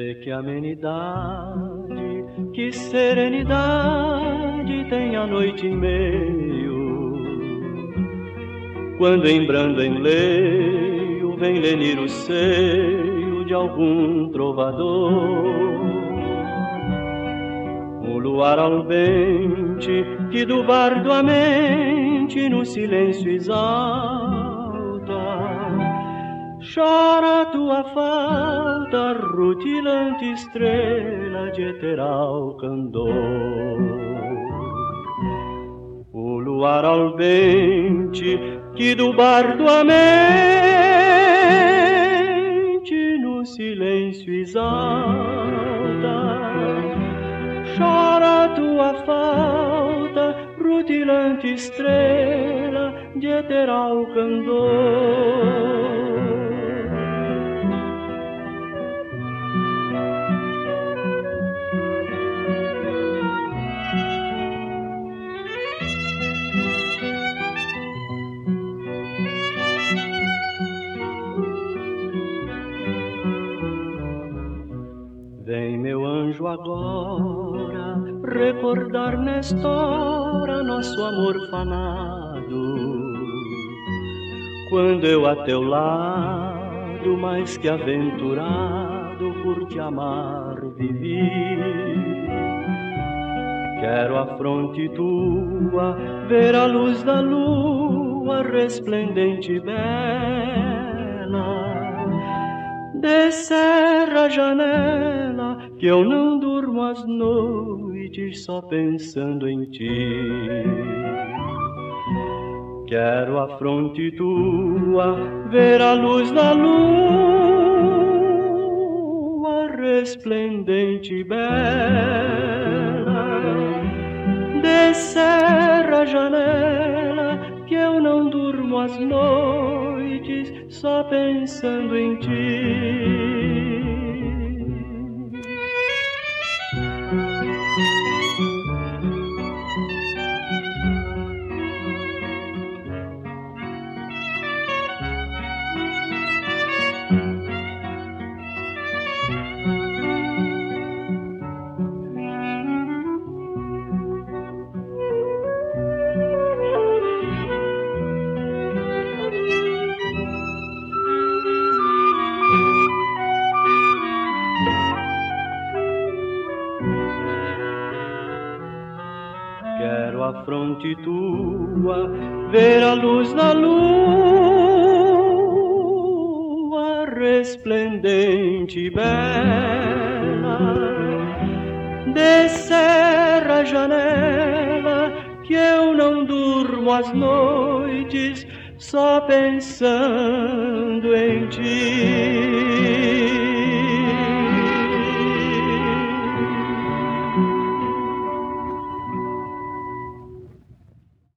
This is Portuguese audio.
Vê que amenidade, que serenidade tem a noite em meio, quando em brando enleio vem lenir o seio de algum trovador. O luar albente que do bardo a mente no silêncio exalta, chora a tua falta, rutilante estrela de eteral candor. O luar albente que do bardo a mente no silêncio exalta, chora a tua falta, rutilante estrela de eteral candor. Vem, meu anjo, agora recordar nesta hora nosso amor fanado, quando eu a teu lado, mais que aventurado, por te amar vivi. Quero a fronte tua ver a luz da lua resplendente e bela. Descerra a janela, que eu não durmo as noites só pensando em ti. Quero a fronte tua ver a luz da lua resplendente e bela. Descerra a janela, que eu não durmo as noites só pensando em ti. Quero a fronte tua ver a luz da lua resplendente e bela. Descerra a janela, que eu não durmo as noites só pensando em ti.